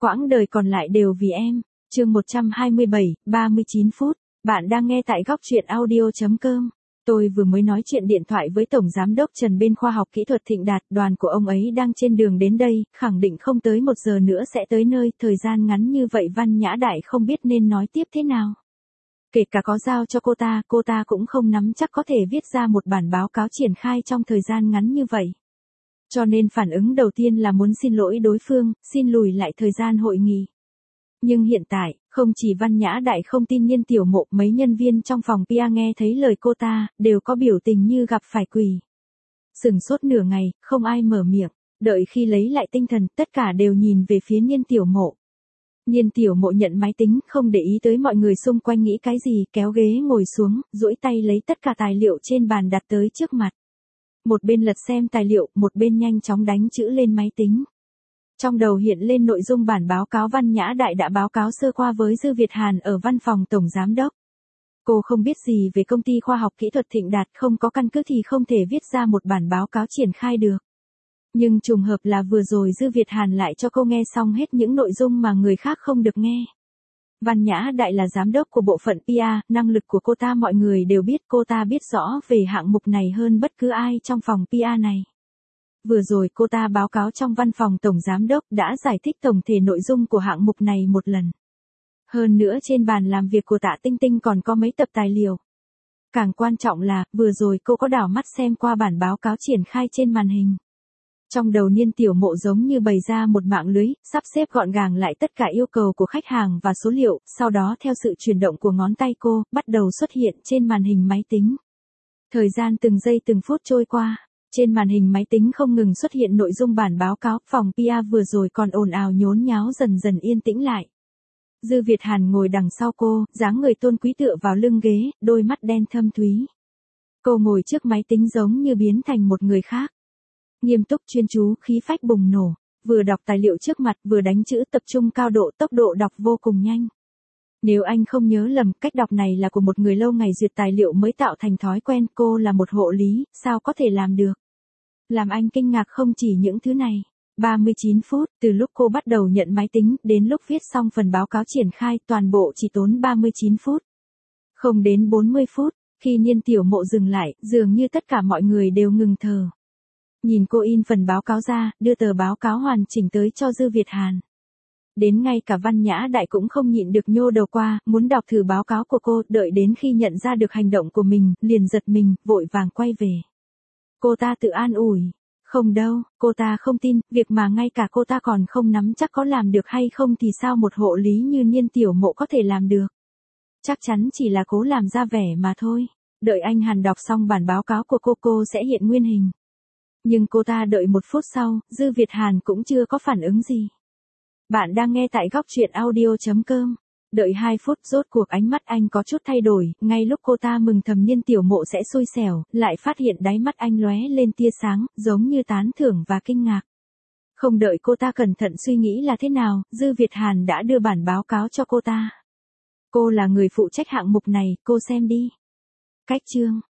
Quãng đời còn lại đều vì em. Chương 127, 39 phút. Bạn đang nghe tại góc truyện audio.com. Tôi vừa mới nói chuyện điện thoại với Tổng Giám đốc Trần bên Khoa học Kỹ thuật Thịnh Đạt, đoàn của ông ấy đang trên đường đến đây, khẳng định không tới 1 giờ nữa sẽ tới nơi, thời gian ngắn như vậy Văn Nhã Đại không biết nên nói tiếp thế nào. Kể cả có giao cho cô ta cũng không nắm chắc có thể viết ra một bản báo cáo triển khai trong thời gian ngắn như vậy. Cho nên phản ứng đầu tiên là muốn xin lỗi đối phương, xin lùi lại thời gian hội nghị. Nhưng hiện tại, không chỉ Văn Nhã Đại không tin Nhiên Tiểu Mộ, mấy nhân viên trong phòng PR nghe thấy lời cô ta, đều có biểu tình như gặp phải quỷ. Sửng sốt nửa ngày, không ai mở miệng, đợi khi lấy lại tinh thần, tất cả đều nhìn về phía Nhiên Tiểu Mộ. Nhiên Tiểu Mộ nhận máy tính, không để ý tới mọi người xung quanh nghĩ cái gì, kéo ghế ngồi xuống, duỗi tay lấy tất cả tài liệu trên bàn đặt tới trước mặt. Một bên lật xem tài liệu, một bên nhanh chóng đánh chữ lên máy tính. Trong đầu hiện lên nội dung bản báo cáo Văn Nhã Đại đã báo cáo sơ qua với Dư Việt Hàn ở văn phòng Tổng Giám đốc. Cô không biết gì về công ty khoa học kỹ thuật Thịnh Đạt, không có căn cứ thì không thể viết ra một bản báo cáo triển khai được. Nhưng trùng hợp là vừa rồi Dư Việt Hàn lại cho cô nghe xong hết những nội dung mà người khác không được nghe. Văn Nhã Đại là giám đốc của bộ phận PR, năng lực của cô ta mọi người đều biết, cô ta biết rõ về hạng mục này hơn bất cứ ai trong phòng PR này. Vừa rồi cô ta báo cáo trong văn phòng Tổng Giám đốc đã giải thích tổng thể nội dung của hạng mục này một lần. Hơn nữa trên bàn làm việc của Tạ Tinh Tinh còn có mấy tập tài liệu. Càng quan trọng là, vừa rồi cô có đảo mắt xem qua bản báo cáo triển khai trên màn hình. Trong đầu Nhiên Tiểu Mộ giống như bày ra một mạng lưới, sắp xếp gọn gàng lại tất cả yêu cầu của khách hàng và số liệu, sau đó theo sự chuyển động của ngón tay cô, bắt đầu xuất hiện trên màn hình máy tính. Thời gian từng giây từng phút trôi qua, trên màn hình máy tính không ngừng xuất hiện nội dung bản báo cáo, phòng PR vừa rồi còn ồn ào nhốn nháo dần dần yên tĩnh lại. Dư Việt Hàn ngồi đằng sau cô, dáng người tôn quý tựa vào lưng ghế, đôi mắt đen thâm thúy. Cô ngồi trước máy tính giống như biến thành một người khác. Nghiêm túc chuyên chú, khí phách bùng nổ, vừa đọc tài liệu trước mặt vừa đánh chữ tập trung cao độ, tốc độ đọc vô cùng nhanh. Nếu anh không nhớ lầm, cách đọc này là của một người lâu ngày duyệt tài liệu mới tạo thành thói quen, cô là một hộ lý, sao có thể làm được. Làm anh kinh ngạc không chỉ những thứ này. 39 phút, từ lúc cô bắt đầu nhận máy tính, đến lúc viết xong phần báo cáo triển khai, toàn bộ chỉ tốn 39 phút. Không đến 40 phút, khi Nhiên Tiểu Mộ dừng lại, dường như tất cả mọi người đều ngừng thở. Nhìn cô in phần báo cáo ra, đưa tờ báo cáo hoàn chỉnh tới cho Dư Việt Hàn. Đến ngay cả Văn Nhã Đại cũng không nhịn được nhô đầu qua, muốn đọc thử báo cáo của cô, đợi đến khi nhận ra được hành động của mình, liền giật mình, vội vàng quay về. Cô ta tự an ủi. Không đâu, cô ta không tin, việc mà ngay cả cô ta còn không nắm chắc có làm được hay không thì sao một hộ lý như Nhiên Tiểu Mộ có thể làm được. Chắc chắn chỉ là cố làm ra vẻ mà thôi. Đợi anh Hàn đọc xong bản báo cáo của cô sẽ hiện nguyên hình. Nhưng cô ta đợi 1 phút sau, Dư Việt Hàn cũng chưa có phản ứng gì. Bạn đang nghe tại góc truyện audio.com. Đợi 2 phút, rốt cuộc ánh mắt anh có chút thay đổi, ngay lúc cô ta mừng thầm Nhiên Tiểu Mộ sẽ xui xẻo, lại phát hiện đáy mắt anh lóe lên tia sáng, giống như tán thưởng và kinh ngạc. Không đợi cô ta cẩn thận suy nghĩ là thế nào, Dư Việt Hàn đã đưa bản báo cáo cho cô ta. Cô là người phụ trách hạng mục này, cô xem đi. Cách chương.